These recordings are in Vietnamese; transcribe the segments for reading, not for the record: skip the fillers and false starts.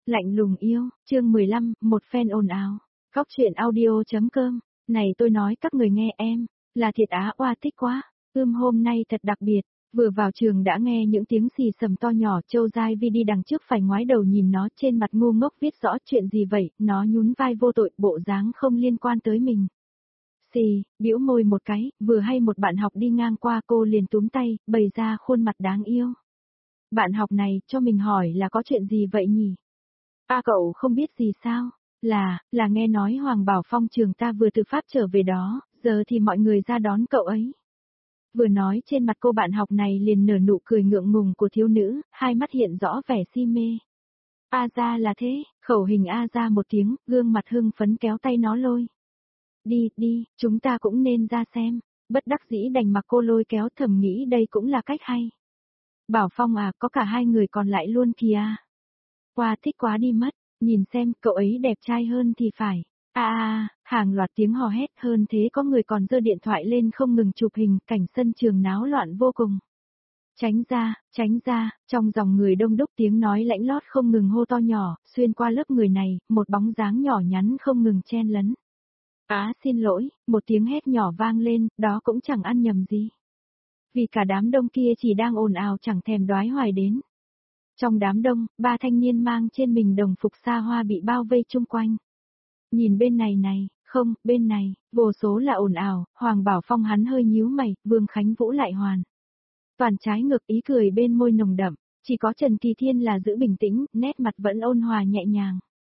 Lạnh lùng yêu, chương 15, một phen ồn ào. Góc truyện audio.com. Này tôi nói các người nghe em, là thiệt á oa thích quá. Hôm nay thật đặc biệt, vừa vào trường đã nghe những tiếng xì sầm to nhỏ. Châu Giai Vi đi đằng trước phải ngoái đầu nhìn nó, trên mặt ngu ngốc viết rõ chuyện gì vậy. Nó nhún vai vô tội, bộ dáng không liên quan tới mình. Xì, bĩu môi một cái, vừa hay một bạn học đi ngang qua, cô liền túm tay, bày ra khuôn mặt đáng yêu. Bạn học này cho mình hỏi là có chuyện gì vậy nhỉ? Cậu không biết gì sao? Là nghe nói Hoàng Bảo Phong trường ta vừa từ Pháp trở về đó, giờ thì mọi người ra đón cậu ấy. Vừa nói trên mặt cô bạn học này liền nở nụ cười ngượng ngùng của thiếu nữ, hai mắt hiện rõ vẻ si mê. Ra là thế, khẩu hình ra một tiếng, gương mặt hưng phấn kéo tay nó lôi. Đi, chúng ta cũng nên ra xem. Bất đắc dĩ đành mặc cô lôi kéo, thầm nghĩ đây cũng là cách hay. Bảo Phong có cả hai người còn lại luôn kìa. Thích quá đi mất, nhìn xem cậu ấy đẹp trai hơn thì phải. Hàng loạt tiếng hò hét, hơn thế có người còn giơ điện thoại lên không ngừng chụp hình, cảnh sân trường náo loạn vô cùng. Tránh ra, trong dòng người đông đúc tiếng nói lãnh lót không ngừng hô to nhỏ, xuyên qua lớp người này, một bóng dáng nhỏ nhắn không ngừng chen lấn. Xin lỗi, một tiếng hét nhỏ vang lên, đó cũng chẳng ăn nhầm gì. Vì cả đám đông kia chỉ đang ồn ào chẳng thèm đoái hoài đến. Trong đám đông, ba thanh niên mang trên mình đồng phục xa hoa bị bao vây chung quanh. Nhìn bên này, không, bên này, vô số là ồn ào, Hoàng Bảo Phong hắn hơi nhíu mày, Vương Khánh Vũ lại hoàn. Toàn trái ngược, ý cười bên môi nồng đậm, chỉ có Trần Kỳ Thiên là giữ bình tĩnh, nét mặt vẫn ôn hòa nhẹ nhàng.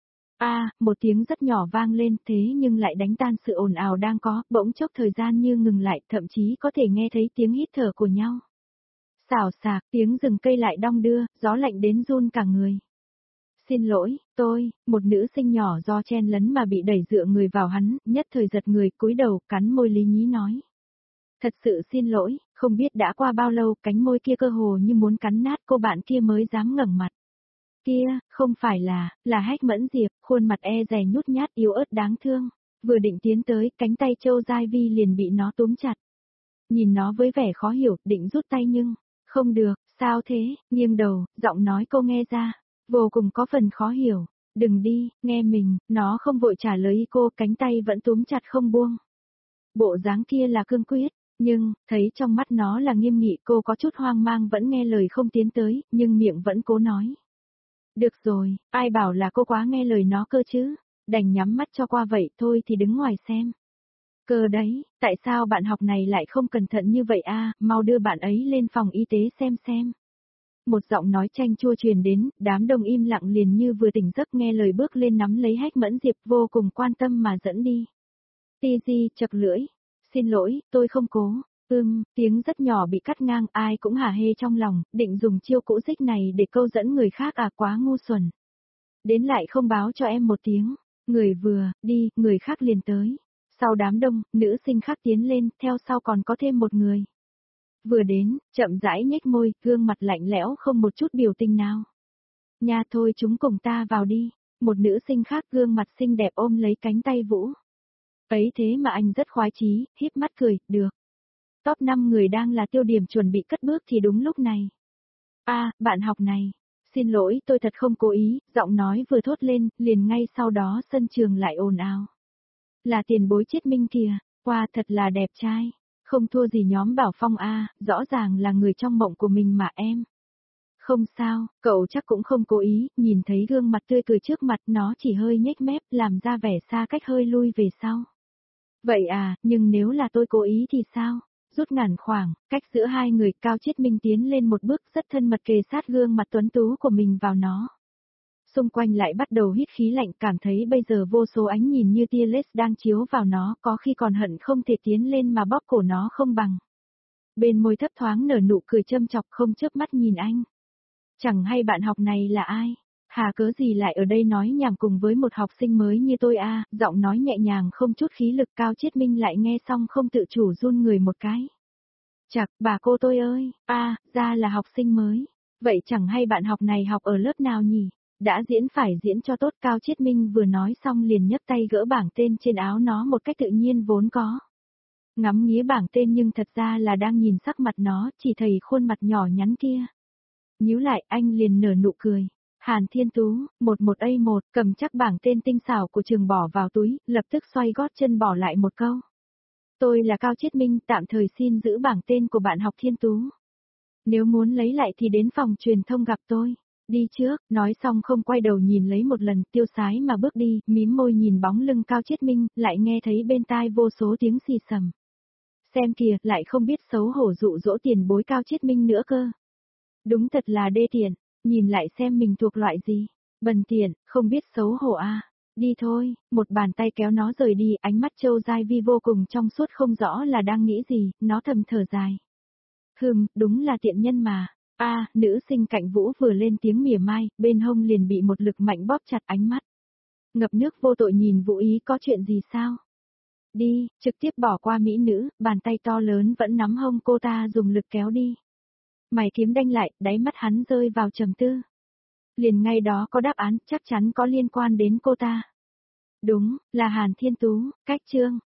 Một tiếng rất nhỏ vang lên, thế nhưng lại đánh tan sự ồn ào đang có, bỗng chốc thời gian như ngừng lại, thậm chí có thể nghe thấy tiếng hít thở của nhau. Xào xạc, tiếng rừng cây lại đong đưa, gió lạnh đến run cả người. Xin lỗi, một nữ sinh nhỏ do chen lấn mà bị đẩy dựa người vào hắn, nhất thời giật người, cúi đầu, cắn môi lý nhí nói. Thật sự xin lỗi, không biết đã qua bao lâu, cánh môi kia cơ hồ như muốn cắn nát, cô bạn kia mới dám ngẩng mặt. Kia, không phải là Hách Mẫn Diệp, khuôn mặt dè nhút nhát yếu ớt đáng thương, vừa định tiến tới, cánh tay Châu Giai Vi liền bị nó túm chặt. Nhìn nó với vẻ khó hiểu, định rút tay nhưng, không được, sao thế, nghiêng đầu, giọng nói cô nghe ra, vô cùng có phần khó hiểu, đừng đi, nghe mình, nó không vội trả lời cô, cánh tay vẫn túm chặt không buông. Bộ dáng kia là cương quyết, nhưng, thấy trong mắt nó là nghiêm nghị, cô có chút hoang mang vẫn nghe lời không tiến tới, nhưng miệng vẫn cố nói. Được rồi, ai bảo là cô quá nghe lời nó cơ chứ, đành nhắm mắt cho qua vậy thôi thì đứng ngoài xem. Cơ đấy, tại sao bạn học này lại không cẩn thận như vậy mau đưa bạn ấy lên phòng y tế xem. Một giọng nói chanh chua truyền đến, đám đông im lặng liền như vừa tỉnh giấc nghe lời bước lên nắm lấy Hách Mẫn Diệp vô cùng quan tâm mà dẫn đi. Di chật lưỡi, xin lỗi, tôi không cố. Tiếng rất nhỏ bị cắt ngang, ai cũng hả hê trong lòng, định dùng chiêu cũ dích này để câu dẫn người khác quá ngu xuẩn. Đến lại không báo cho em một tiếng, người vừa đi, người khác liền tới. Sau đám đông, nữ sinh khác tiến lên, theo sau còn có thêm một người. Vừa đến, chậm rãi nhếch môi, gương mặt lạnh lẽo không một chút biểu tình nào. Nha thôi chúng cùng ta vào đi, một nữ sinh khác gương mặt xinh đẹp ôm lấy cánh tay Vũ. Ấy thế mà anh rất khoái chí, híp mắt cười, được. Top 5 người đang là tiêu điểm chuẩn bị cất bước thì đúng lúc này. Bạn học này, xin lỗi tôi thật không cố ý, giọng nói vừa thốt lên, liền ngay sau đó sân trường lại ồn ào. Là tiền bối Chiết Minh kìa, thật là đẹp trai, không thua gì nhóm Bảo Phong rõ ràng là người trong mộng của mình mà em. Không sao, cậu chắc cũng không cố ý, nhìn thấy gương mặt tươi cười trước mặt nó chỉ hơi nhếch mép làm ra vẻ xa cách hơi lui về sau. Vậy nhưng nếu là tôi cố ý thì sao? Rút ngắn khoảng, cách giữa hai người, Cao Chiết Minh tiến lên một bước rất thân mật kề sát gương mặt tuấn tú của mình vào nó. Xung quanh lại bắt đầu hít khí lạnh, cảm thấy bây giờ vô số ánh nhìn như tia laser đang chiếu vào nó, có khi còn hận không thể tiến lên mà bóp cổ nó không bằng. Bên môi thấp thoáng nở nụ cười châm chọc không chớp mắt nhìn anh. Chẳng hay bạn học này là ai? Cớ gì lại ở đây nói nhảm cùng với một học sinh mới như tôi giọng nói nhẹ nhàng không chút khí lực. Cao Chiết Minh lại nghe xong không tự chủ run người một cái. Chặt, bà cô tôi ơi, ra là học sinh mới. Vậy chẳng hay bạn học này học ở lớp nào nhỉ? Đã diễn phải diễn cho tốt. Cao Chiết Minh vừa nói xong liền nhấc tay gỡ bảng tên trên áo nó một cách tự nhiên vốn có. Ngắm nghía bảng tên nhưng thật ra là đang nhìn sắc mặt nó, chỉ thấy khuôn mặt nhỏ nhắn kia. Nhíu lại anh liền nở nụ cười. Hàn Thiên Tú, 11A1, cầm chắc bảng tên tinh xảo của trường bỏ vào túi, lập tức xoay gót chân bỏ lại một câu. Tôi là Cao Chiết Minh, tạm thời xin giữ bảng tên của bạn học Thiên Tú. Nếu muốn lấy lại thì đến phòng truyền thông gặp tôi. Đi trước, nói xong không quay đầu nhìn lấy một lần, tiêu sái mà bước đi, mím môi nhìn bóng lưng Cao Chiết Minh, lại nghe thấy bên tai vô số tiếng xì xầm. Xem kìa, lại không biết xấu hổ dụ dỗ tiền bối Cao Chiết Minh nữa cơ. Đúng thật là đê tiện, nhìn lại xem mình thuộc loại gì. Bần tiện, không biết xấu hổ à. Đi thôi, một bàn tay kéo nó rời đi, ánh mắt Châu Giai Vi vô cùng trong suốt không rõ là đang nghĩ gì, nó thầm thở dài. Đúng là tiện nhân mà. Nữ sinh cạnh Vũ vừa lên tiếng mỉa mai, bên hông liền bị một lực mạnh bóp chặt ánh mắt. Ngập nước vô tội nhìn Vũ Ý có chuyện gì sao? Đi, trực tiếp bỏ qua mỹ nữ, bàn tay to lớn vẫn nắm hông cô ta dùng lực kéo đi. Mày kiếm đanh lại, đáy mắt hắn rơi vào trầm tư. Liền ngay đó có đáp án, chắc chắn có liên quan đến cô ta. Đúng, là Hàn Thiên Tú, cách chương.